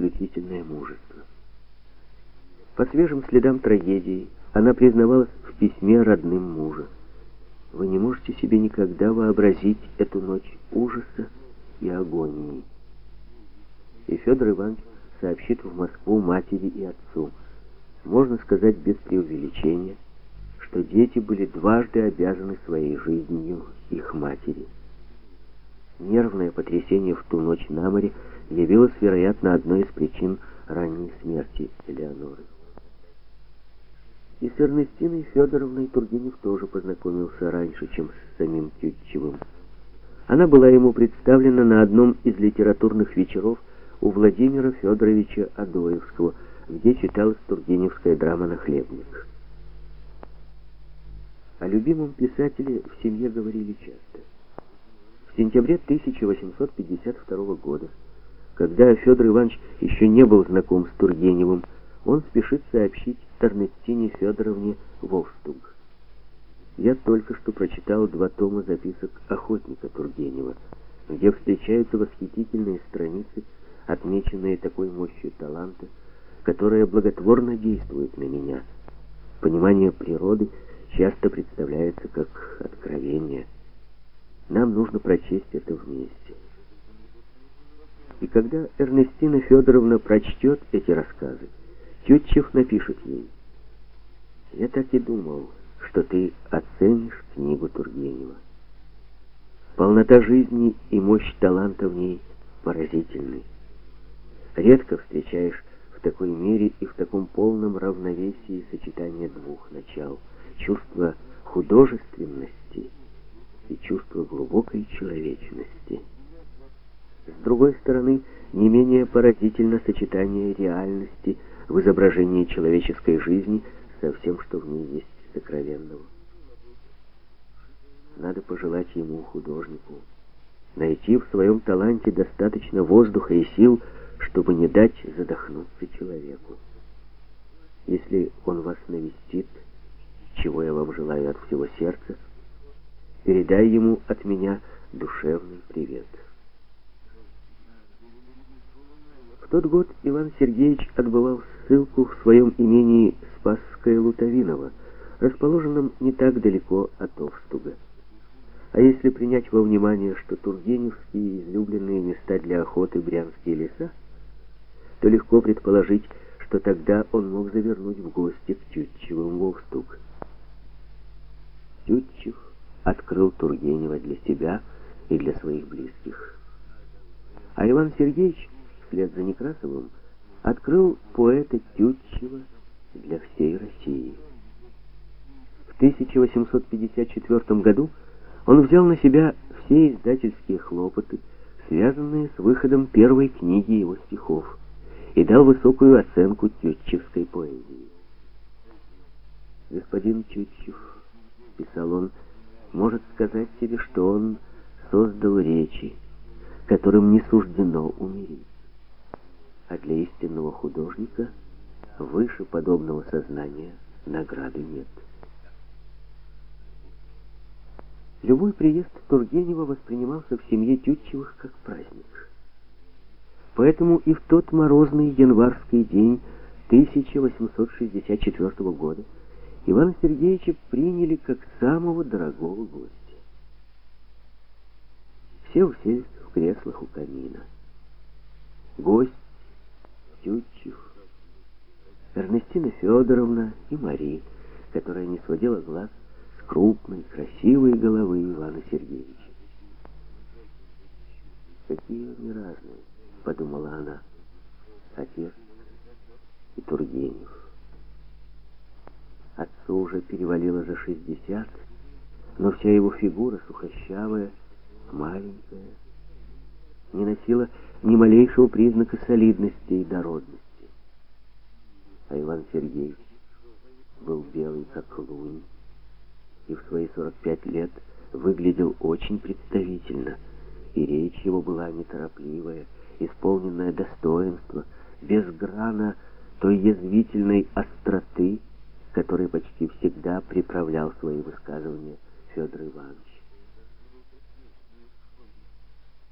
исключительное мужество. По свежим следам трагедии она признавалась в письме родным мужа: «Вы не можете себе никогда вообразить эту ночь ужаса и агонии». И Федор Иванович сообщит в Москву матери и отцу, можно сказать без преувеличения, что дети были дважды обязаны своей жизнью их матери. Нервное потрясение в ту ночь на море явилось, вероятно, одной из причин ранней смерти Элеоноры. И с Эрнестиной Федоровной Тургенев тоже познакомился раньше, чем с самим Тютчевым. Она была ему представлена на одном из литературных вечеров у Владимира Федоровича Адоевского, где читалась тургеневская драма «Нахлебник». О любимом писателе в семье говорили часто. В сентябре 1852 года, когда Федор Иванович еще не был знаком с Тургеневым, он спешит сообщить Эрнестине Федоровне Вовстуг: «Я только что прочитал 2 тома записок охотника Тургенева, где встречаются восхитительные страницы, отмеченные такой мощью таланта, которая благотворно действует на меня. Понимание природы часто представляется как откровение. Нам нужно прочесть это вместе». И когда Эрнестина Федоровна прочтет эти рассказы, Тютчев напишет ей: «Я так и думал, что ты оценишь книгу Тургенева. Полнота жизни и мощь таланта в ней поразительны. Редко встречаешь в такой мере и в таком полном равновесии сочетание 2 начал: чувство художественности и чувство глубокой человечности. С другой стороны, не менее поразительно сочетание реальности в изображении человеческой жизни со всем, что в ней есть сокровенного. Надо пожелать ему, художнику, найти в своем таланте достаточно воздуха и сил, чтобы не дать задохнуться человеку. Если он вас навестит, чего я вам желаю от всего сердца, передай ему от меня душевный привет». В тот год Иван Сергеевич отбывал ссылку в своем имении Спасское Лутовиново, расположенном не так далеко от Овстуга. А если принять во внимание, что тургеневские излюбленные места для охоты брянские леса, то легко предположить, что тогда он мог завернуть в гости к Тютчевым в Овстуг. Тютчев открыл Тургенева для себя и для своих близких. А Иван Сергеевич, вслед за Некрасовым, открыл поэта Тютчева для всей России. В 1854 году он взял на себя все издательские хлопоты, связанные с выходом первой книги его стихов, и дал высокую оценку тютчевской поэзии. «Господин Тютчев, — писал он, — может сказать себе, что он создал речи, которым не суждено умереть. А для истинного художника выше подобного сознания награды нет». Любой приезд Тургенева воспринимался в семье Тютчевых как праздник. Поэтому и в тот морозный январский день 1864 года Ивана Сергеевича приняли как самого дорогого гостя. Все уселись в креслах у камина. Гость, Тютчев, Эрнестина Федоровна и Мари, которая не сводила глаз с крупной, красивой головы Ивана Сергеевича. «Какие они разные, — подумала она, — отец и Тургенев». Отцу уже перевалило за 60, но вся его фигура, сухощавая, маленькая, не носила ни малейшего признака солидности и дородности. А Иван Сергеевич был белый, как лунь, и в свои 45 лет выглядел очень представительно, и речь его была неторопливая, исполненная достоинства, без грана той язвительной остроты, которой почти всегда приправлял свои высказывания Федор Иванович.